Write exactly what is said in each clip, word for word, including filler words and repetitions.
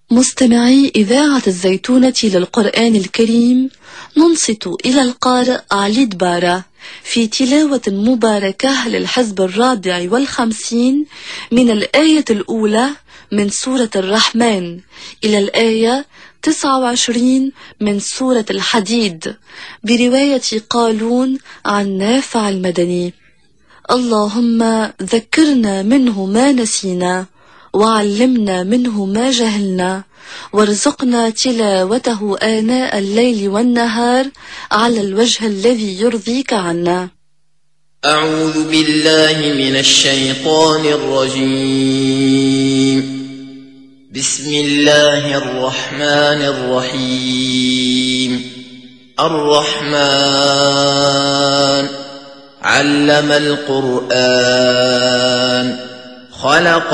مستمعي إذاعة الزيتونة للقرآن الكريم، ننصت إلى القارئ علي دبارة في تلاوة مباركة للحزب الرابع والخمسين من الآية الأولى من سورة الرحمن إلى الآية تسعة وعشرين من سورة الحديد، برواية قالون عن نافع المدني. اللهم ذكرنا منه ما نسينا، وعلمنا منه ما جهلنا، وارزقنا تلاوته آناء الليل والنهار على الوجه الذي يرضيك عنا. أعوذ بالله من الشيطان الرجيم. بسم الله الرحمن الرحيم. الرحمن علم القرآن، خلق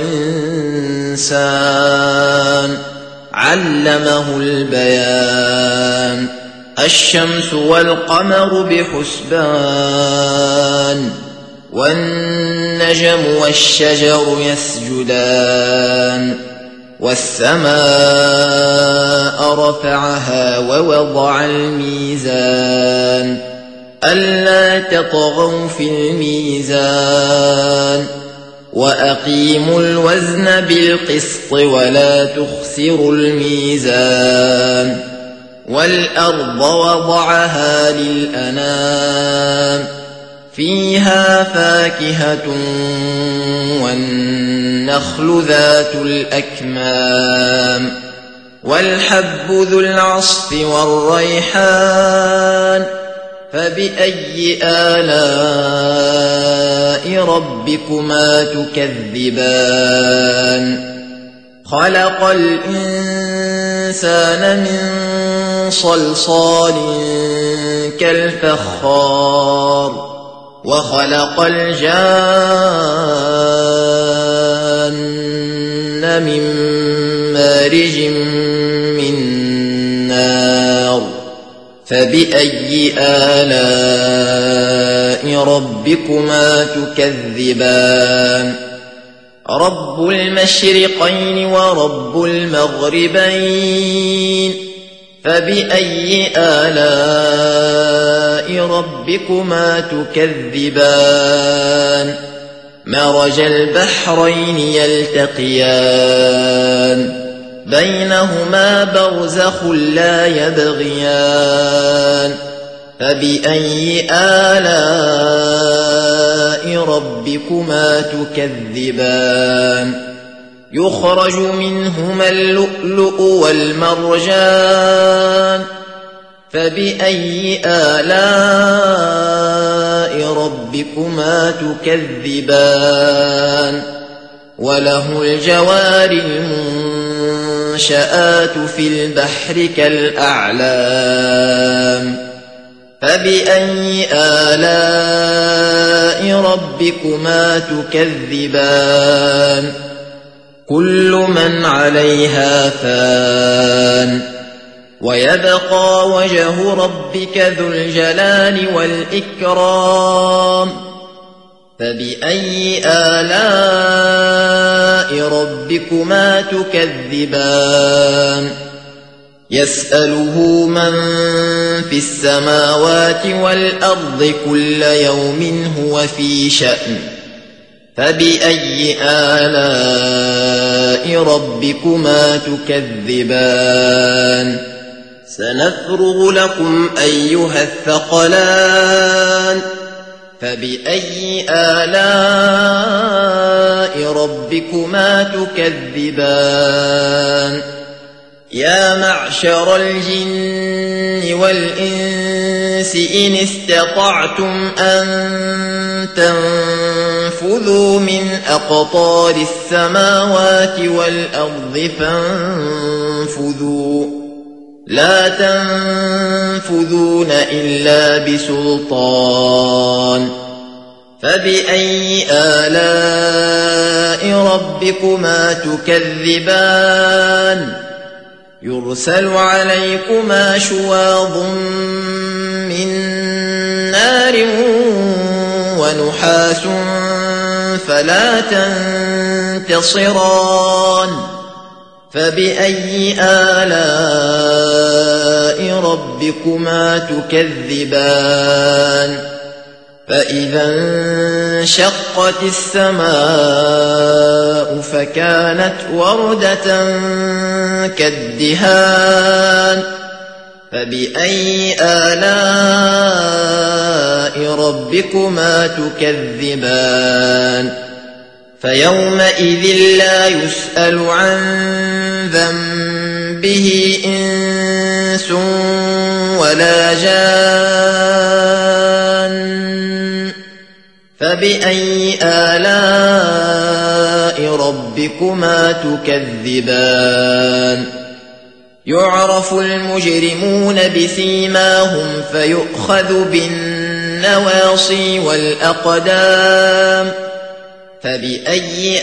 الإنسان، علمه البيان. الشمس والقمر بحسبان، والنجم والشجر يسجدان. والسماء رفعها ووضع الميزان، ألا تطغوا في الميزان، وأقيموا الوزن بالقسط ولا تخسروا الميزان. والأرض وضعها للأنام، فيها فاكهة والنخل ذات الأكمام، والحب ذو العصف والريحان. فبأي آلاء ربكما تكذبان؟ خلق الإنسان من صلصال كالفخار، وخلق الجان من مارج من نار. فبأي آلاء ربكما تكذبان؟ رب المشرقين ورب المغربين، فبأي آلاء ربكما تكذبان؟ مرج البحرين يلتقيان، بينهما برزخ لا يبغيان. فبأي آلاء ربكما تكذبان؟ يخرج منهما اللؤلؤ والمرجان، فبأي آلاء ربكما تكذبان؟ وله الجوار المنشآت في البحر كالأعلام، فبأي آلاء ربكما تكذبان؟ كل من عليها فان، ويبقى وجه ربك ذو الجلال والإكرام. فبأي آلاء ربكما تكذبان؟ يسأله من في السماوات والأرض كل يوم هو في شأن. فبأي آلاء ربكما تكذبان؟ سنفرغ لكم أيها الثقلان. فبأي آلاء ربكما تكذبان؟ يا معشر الجن والإنس إن استطعتم أن تنفذوا من أقطار السماوات والأرض فانفذوا، لا تنفذون إلا بسلطان. فبأي آلاء ربكما تكذبان؟ يرسل عليكما شواظ من نار ونحاس فلا تنتصران. فبأي آلاء ربكما تكذبان فإذا انشقت السماء فكانت وردة كالدهان فبأي آلاء ربكما تكذبان فيومئذ لا يسأل عن ذنبه إنس ولا جان فبأي آلاء ربكما تكذبان يعرف المجرمون بسيماهم فيؤخذ بالنواصي والأقدام فبأي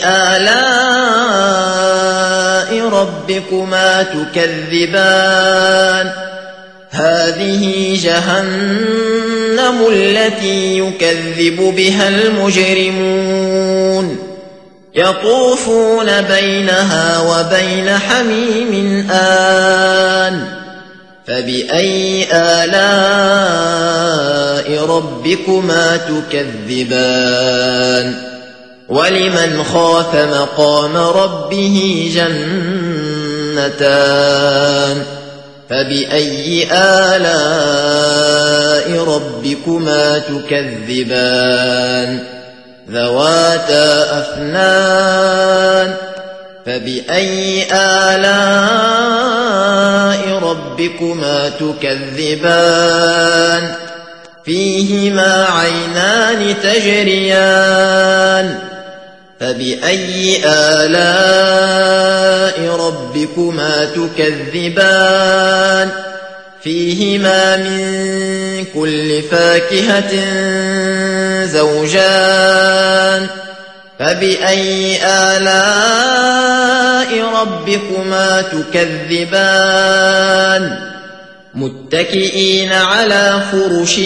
آلاء ربكما تكذبان هذه جهنم التي يكذب بها المجرمون يطوفون بينها وبين حميم آن فبأي آلاء ربكما تكذبان ولمن خاف مقام ربه جنتان فبأي آلاء ربكما تكذبان ذواتا أفنان فبأي آلاء ربكما تكذبان فيهما عينان تجريان فبأي آلاء ربكما تكذبان فيهما من كل فاكهة زوجان فبأي آلاء ربكما تكذبان متكئين على فرش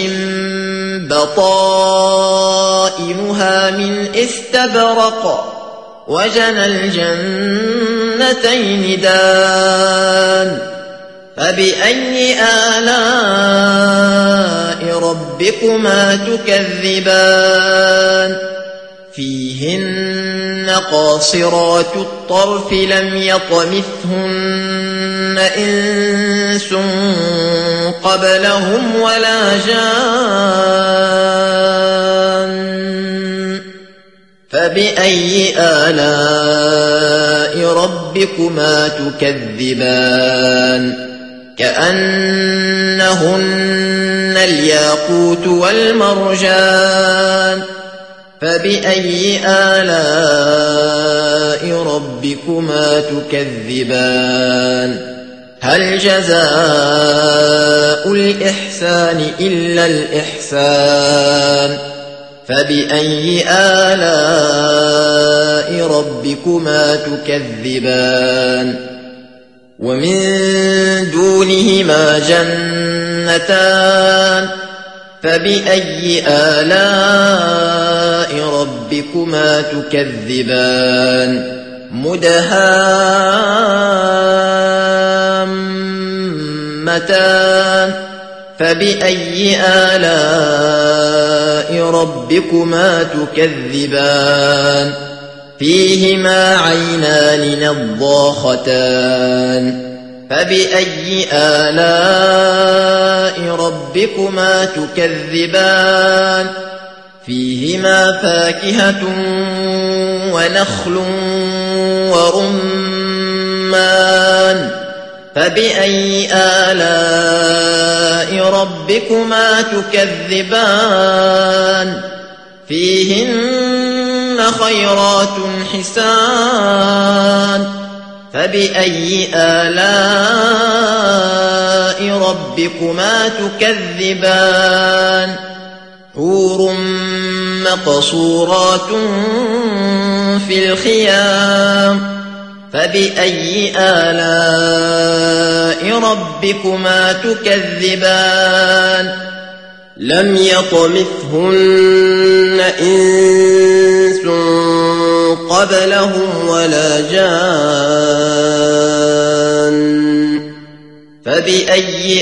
بطائنها من استبرق وجنى الجنتين دان فبأي آلاء ربكما تكذبان فيهن قاصرات الطرف لم يطمثهن إنس قبلهم ولا جان فبأي آلاء ربكما تكذبان كأنهن الياقوت والمرجان فبأي آلاء ربكما تكذبان هل جزاء الإحسان إلا الإحسان فبأي آلاء ربكما تكذبان ومن دونهما جنتان فبأي آلاء ربكما تكذبان مدهامتان فبأي آلاء ربكما تكذبان فيهما عينان نضاختان فبأي آلاء ربكما تكذبان فيهما فاكهة ونخل ورمان فبأي آلاء ربكما تكذبان فيهن خيرات حسان فبأي آلاء ربكما تكذبان حور مقصورات في الخيام فبأي آلاء ربكما تكذبان لم يطمثهن إنس قبلهم ولا جان فبأي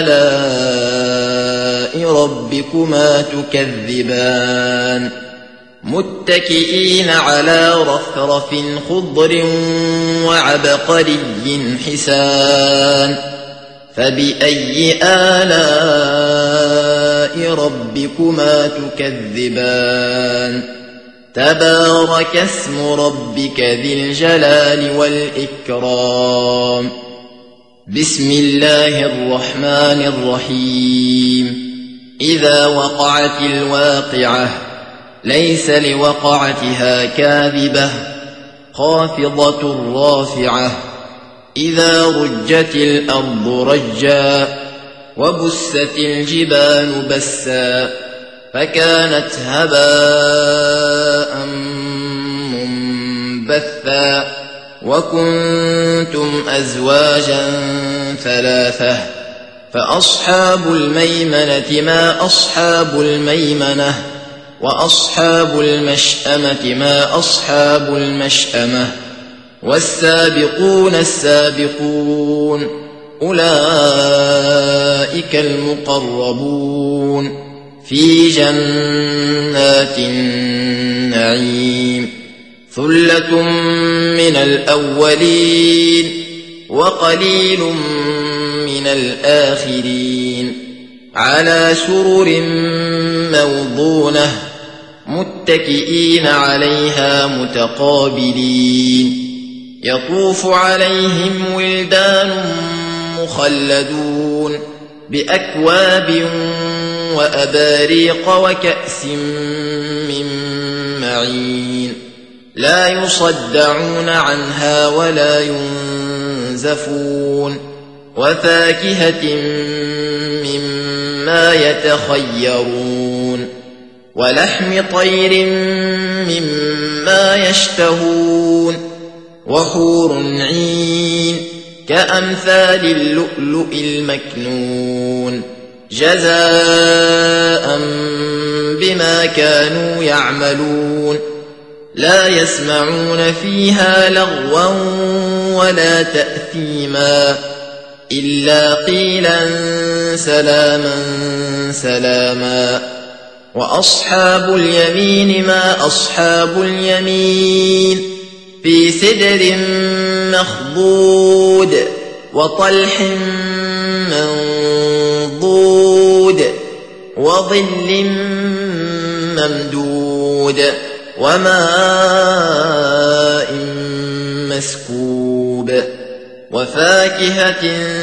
آلاء ربكما تكذبان متكئين على رفرف خضر وعبقري حسان فبأي آلاء ربكما تكذبان تبارك اسم ربك ذي الجلال والإكرام بسم الله الرحمن الرحيم إذا وقعت الواقعة ليس لوقعتها كاذبة خافضة رافعة إذا رجت الأرض رجا وبست الجبال بسا فكانت هباء منبثا وكنتم أزواجا ثلاثة فأصحاب الميمنة ما أصحاب الميمنة وأصحاب المشأمة ما أصحاب المشأمة والسابقون السابقون أولئك المقربون في جنات النعيم ثلة من الأولين وقليل من الآخرين على سرر موضونة متكئين عليها متقابلين يطوف عليهم ولدان مخلدون بأكواب وأباريق وكأس من معين لا يصدعون عنها ولا ينزفون وفاكهة مما يتخيرون ولحم طير مما يشتهون وحور عين كأمثال اللؤلؤ المكنون جزاء بما كانوا يعملون لا يسمعون فيها لغوا ولا تأثيما إلا قيلا سلاما سلاما وأصحاب اليمين ما أصحاب اليمين في سدر مخضود وطلح منضود وظل ممدود وماء مسكوب وفاكهة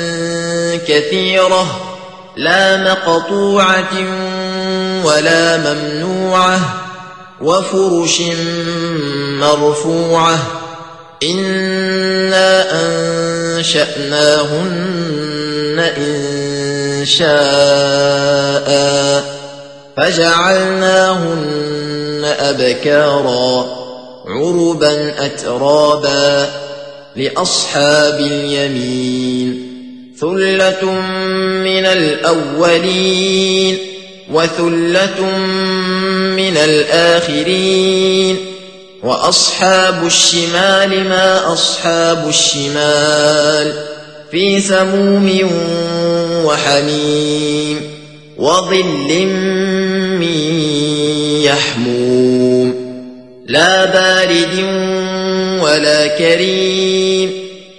كثيرة لا مقطوعة ولا ممنوعة وفرش مرفوعة إنا أنشأناهن إن شاء فجعلناهن أبكارا عربا أترابا لأصحاب اليمين ثلة من الأولين وثلة من الآخرين وأصحاب الشمال ما أصحاب الشمال في سموم وحميم وظل من يحموم لا بارد ولا كريم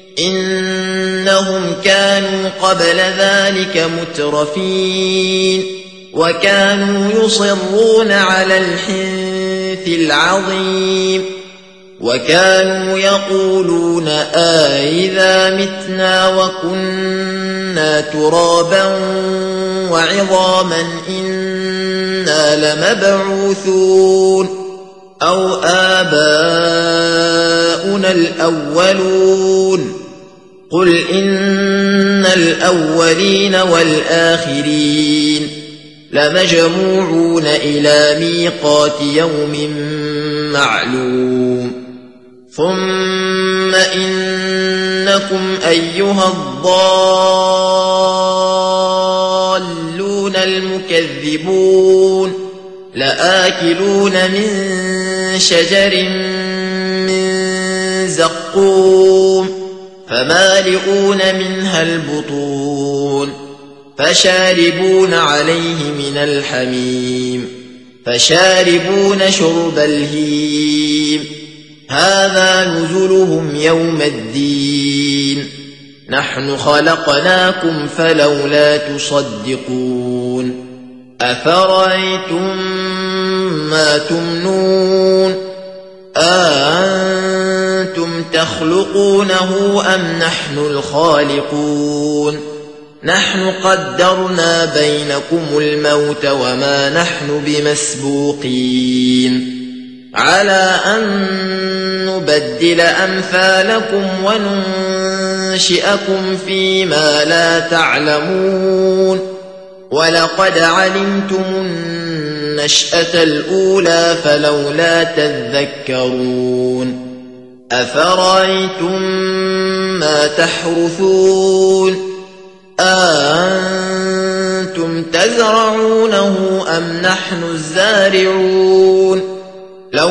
إنهم كانوا قبل ذلك مترفين وكانوا يصرون على الحنث العظيم وكانوا يقولون أئذا متنا وكنا ترابا وعظاما إنا لمبعوثون أو آباؤنا الأولون قل إن الأولين والآخرين لمجموعون إلى ميقات يوم معلوم ثم إنكم أيها الضالون المكذبون لآكلون من شجر من زقوم فمالئون منها البطون فشاربون عليه من الحميم فشاربون شرب الهيم هذا نزلهم يوم الدين نحن خلقناكم فلولا تصدقون أفرأيتم ما تمنون أأنتم تخلقونه أم نحن الخالقون نحن قدرنا بينكم الموت وما نحن بمسبوقين على أن نبدل أمثالكم وننشئكم فيما لا تعلمون ولقد علمتم النشأة الأولى فلولا تذكرون أفرأيتم ما تحرثون أأنتم تزرعونه أم نحن الزارعون لو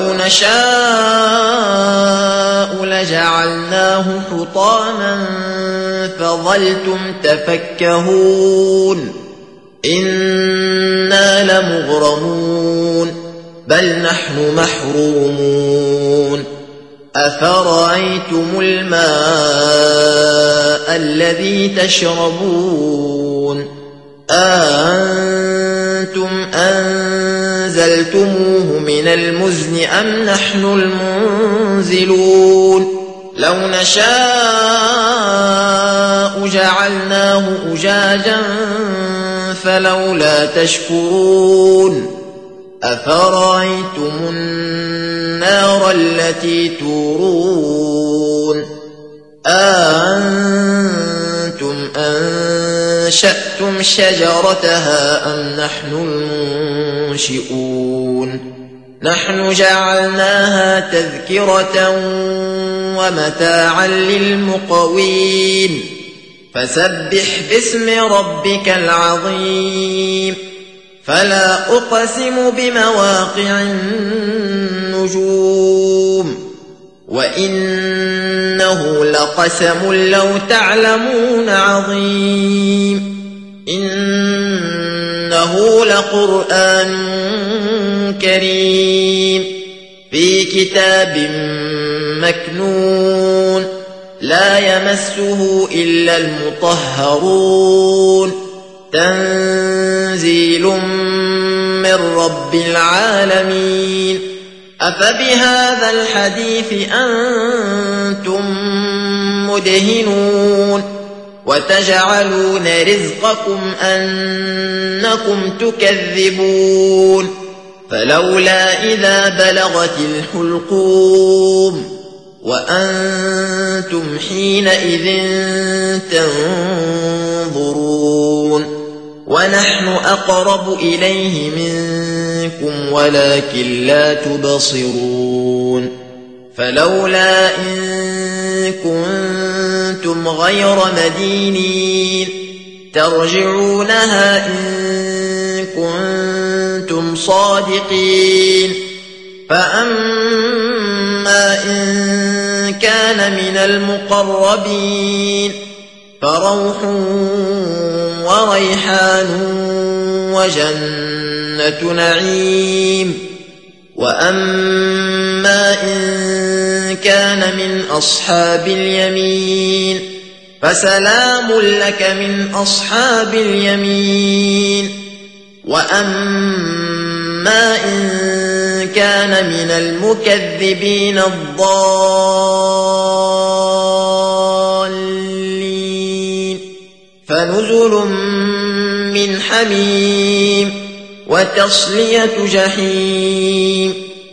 نشاء لجعلناه حطاما فظلتم تفكهون إنا لمغرمون بل نحن محرومون أفرأيتم الماء الذي تشربون أأنتم أنزلتموه من المزن أم نحن المنزلون لو نشاء جعلناه أجاجا فلولا تشكرون أفرأيتم النار التي تورون أأنتم أنشأتم شجرتها أم نحن المنشئون نحن جعلناها تذكرة ومتاعا للمقوين فسبح باسم ربك العظيم فلا أقسم بمواقع النجوم وإنه لقسم لو تعلمون عظيم إنه لقرآن كريم في كتاب مكنون لا يمسه إلا المطهرون تنزيل من رب العالمين أفبهذا الحديث أنتم مدهنون وتجعلون رزقكم أنكم تكذبون فلولا إذا بلغت الحلقوم وأنتم حينئذ تنظرون ونحن أقرب إليه منكم ولكن لا تبصرون فلولا إن كنتم غير مدينين ترجعونها إن كنتم صادقين فأما إن كان من المقربين فروح وريحان وجنة نعيم وأما إن كان من أصحاب اليمين فسلام لك من أصحاب اليمين وأما إن كان من المكذبين الضالين فنزل من حميم وتصلية جحيم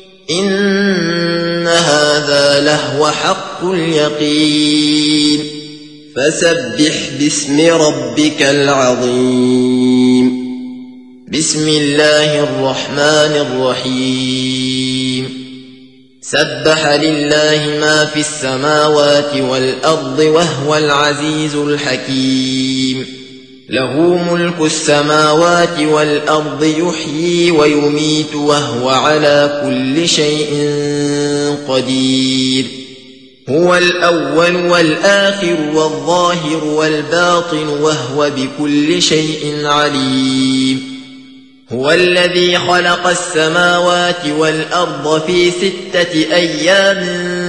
إن هذا لهو حق اليقين فسبح باسم ربك العظيم بسم الله الرحمن الرحيم سبح لله ما في السماوات والأرض وهو العزيز الحكيم له ملك السماوات والأرض يحيي ويميت وهو على كل شيء قدير هو الأول والآخر والظاهر والباطن وهو بكل شيء عليم. هو الذي خلق السماوات والأرض في ستة أيام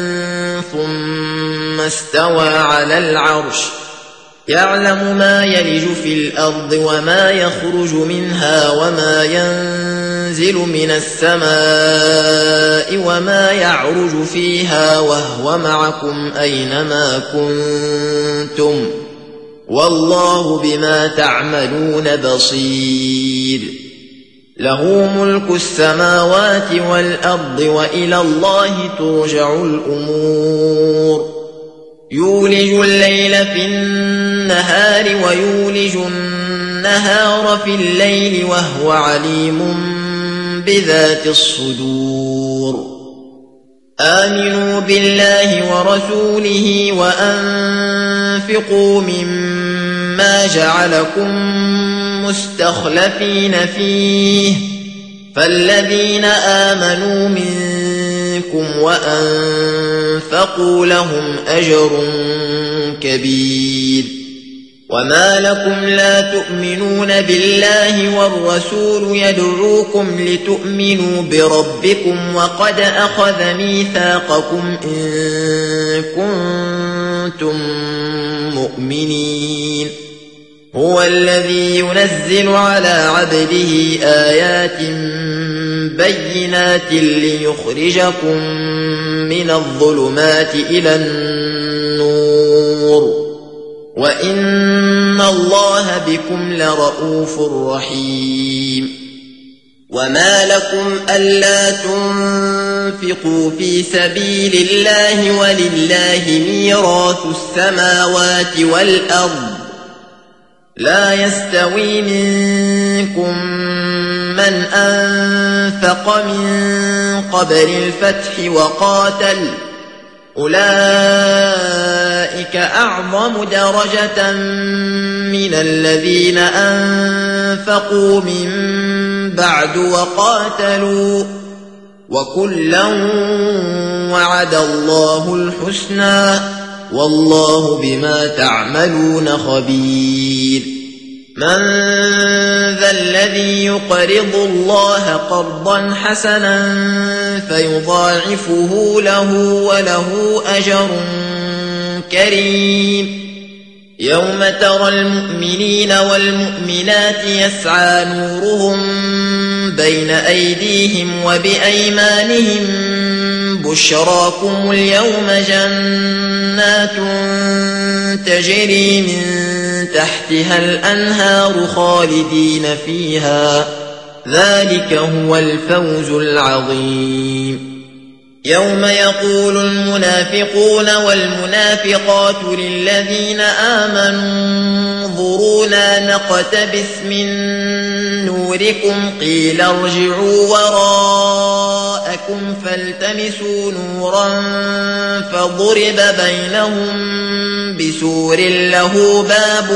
ثم استوى على العرش يعلم ما يلج في الأرض وما يخرج منها وما ينزل من السماء وما يعرج فيها وهو معكم أينما كنتم والله بما تعملون بصير. له ملك السماوات والأرض وإلى الله ترجع الأمور. يولج الليل في النهار ويولج النهار في الليل وهو عليم بذات الصدور. آمنوا بالله ورسوله وأنفقوا مما جعلكم مستخلفين فيه فالذين آمنوا منكم وأنفقوا لهم أجر كبير. وما لكم لا تؤمنون بالله والرسول يدعوكم لتؤمنوا بربكم وقد أخذ ميثاقكم إن كنتم مؤمنين. هو الذي ينزل على عبده آيات بينات ليخرجكم من الظلمات إلى النور وإن الله بكم لرؤوف رحيم. وما لكم ألا تنفقوا في سبيل الله ولله ميراث السماوات والأرض لا يستوي منكم من أنفق من قبل الفتح وقاتل أولئك أعظم درجة من الذين أنفقوا من بعد وقاتلوا وكلا وعد الله الحسنى والله بما تعملون خبير. من ذا الذي يقرض الله قرضا حسنا فيضاعفه له وله أجر كريم. يوم ترى المؤمنين والمؤمنات يسعى نورهم بين أيديهم وبأيمانهم بشراكم اليوم جنات تجري من تحتها الأنهار خالدين فيها ذلك هو الفوز العظيم. يوم يقول المنافقون والمنافقات للذين آمنوا انظرونا نقتبس من نوركم قيل ارجعوا وراءكم فالتمسوا نورا فضرب بينهم بسور له باب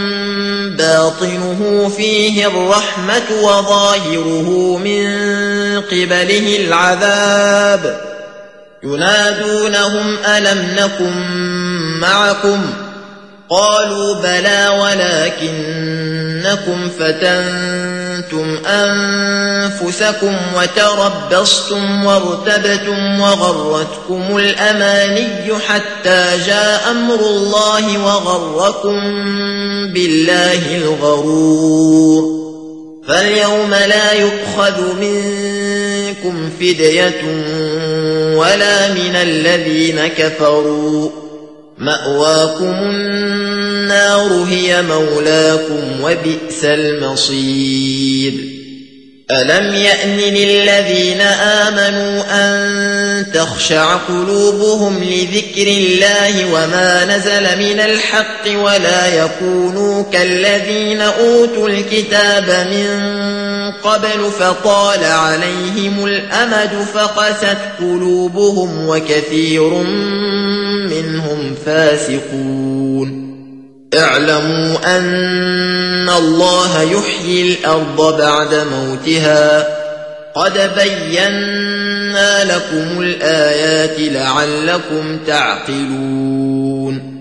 باطنه فيه الرحمة وظاهره من قبله العذاب. ينادونهم ألم نكن معكم قالوا بلى ولكنكم فتنتم أنفسكم وتربصتم وارتبتم وغرتكم الأماني حتى جاء أمر الله وغركم بالله الغرور. فاليوم لا يؤخذ منكم فدية ولا من الذين كفروا مأواكم النار هي مولاكم وبئس المصير. ألم يأن للذين آمنوا أن تخشع قلوبهم لذكر الله وما نزل من الحق ولا يكونوا كالذين أوتوا الكتاب من قبل فطال عليهم الأمد فقست قلوبهم وكثير منهم فاسقون. اعلموا أن الله يحيي الأرض بعد موتها قد بينا لكم الآيات لعلكم تعقلون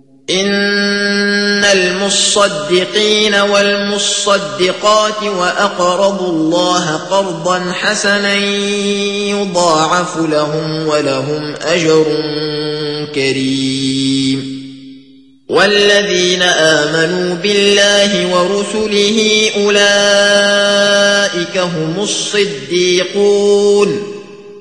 إن المصدقين والمصدقات وأقرضوا الله قرضا حسنا يضاعف لهم ولهم أجر كريم والذين آمنوا بالله ورسله أولئك هم الصديقون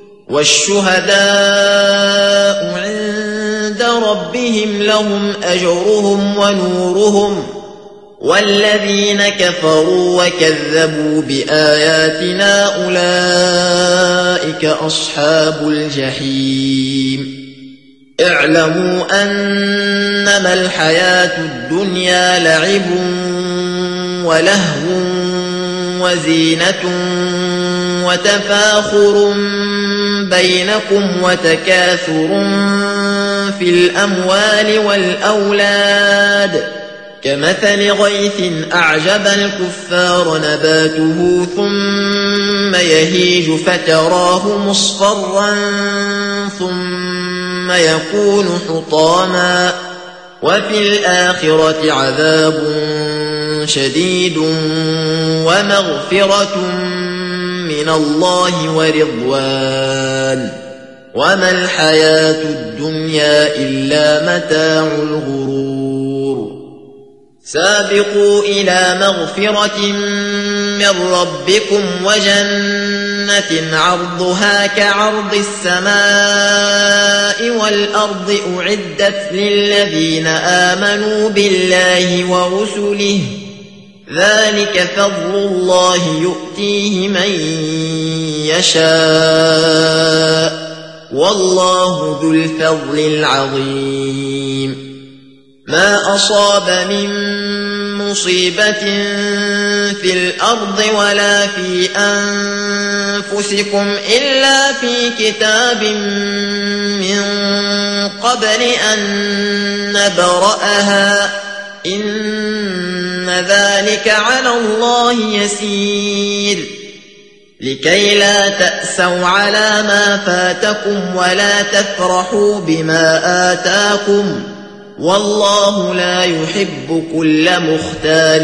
والشهداء عند ربهم لهم أجرهم ونورهم والذين كفروا وكذبوا بآياتنا أولئك أصحاب الجحيم اعلموا أنما الحياة الدنيا لعب ولهو وزينة وتفاخر بينكم وتكاثر في الأموال والأولاد كمثل غيث أعجب الكفار نباته ثم يهيج فتراه مصفرا ثم يكون حطاما وفي الآخرة عذاب شديد ومغفرة من الله ورضوان وما الحياة الدنيا إلا متاع الغرور سابقوا إلى مغفرة من ربكم وجنة عرضها كعرض السماء والأرض أعدت للذين آمنوا بالله ورسله ذلك فضل الله يؤتيه من يشاء والله ذو الفضل العظيم ما أصاب من مصيبة في الأرض ولا في أنفسكم إلا في كتاب من قبل أن نبرأها إن ذلك على الله يسير لكي لا تأسوا على ما فاتكم ولا تفرحوا بما آتاكم والله لا يحب كل مختال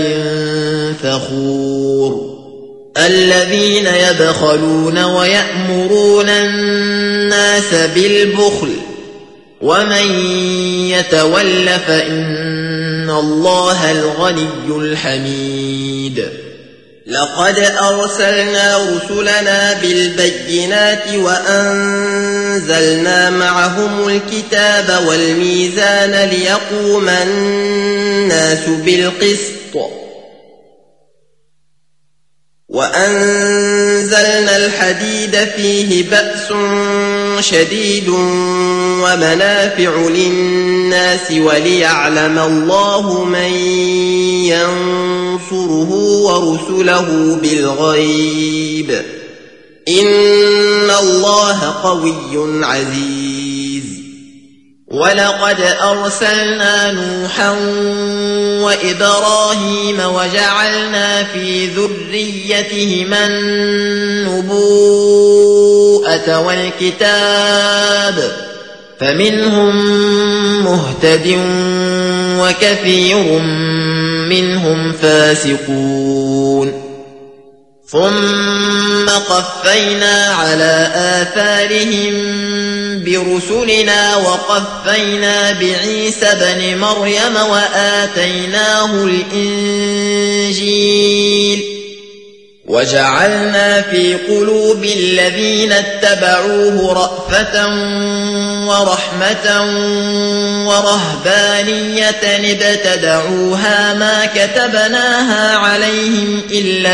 فخور الذين يبخلون ويأمرون الناس بالبخل ومن يتول فإن الله الغني الحميد لقد أرسلنا رسلنا بالبينات وأنزلنا معهم الكتاب والميزان ليقوم الناس بالقسط وأنزلنا الحديد فيه بأس شديد ومنافع للناس وليعلم الله من ينصره ورسله بالغيب إن الله قوي عزيز ولقد أرسلنا نوحا وإبراهيم وجعلنا في ذريتهما النبوءة والكتاب فمنهم مهتد وكثير منهم فاسقون ثم قفينا على آثارهم برسلنا وقفينا بعيسى بن مريم وآتيناه الإنجيل وجعلنا في قلوب الذين اتبعوه رأفة ورحمة ورهبانية ابتدعوها ما كتبناها عليهم إلا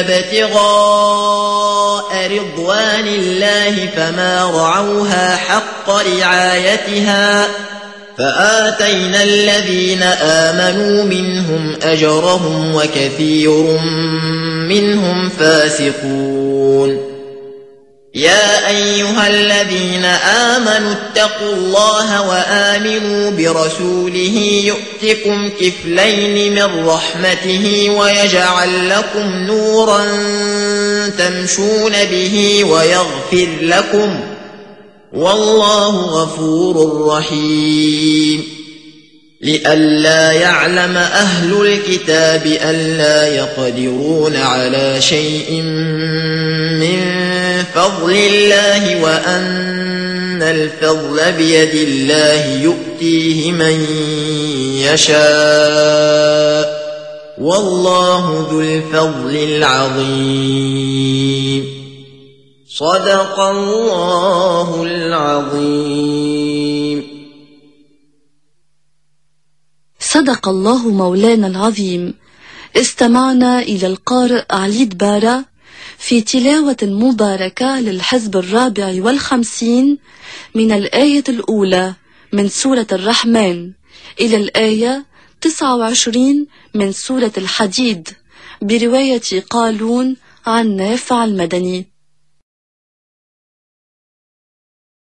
ابتغاء رضوان الله فما رعوها حق رعايتها فآتينا الذين آمنوا منهم أجرهم وكثير منهم فاسقون يا أيها الذين آمنوا اتقوا الله وآمنوا برسوله يؤتكم كفلين من رحمته ويجعل لكم نورا تمشون به ويغفر لكم والله غفور رحيم لئلا يعلم أهل الكتاب ألا يقدرون على شيء من فضل الله وأن الفضل بيد الله يؤتيه من يشاء والله ذو الفضل العظيم صدق الله العظيم. صدق الله مولانا العظيم. استمعنا إلى القارئ علي دبارة في تلاوة مباركة للحزب الرابع والخمسين من الآية الأولى من سورة الرحمن إلى الآية تسعة وعشرين من سورة الحديد برواية قالون عن نافع المدني.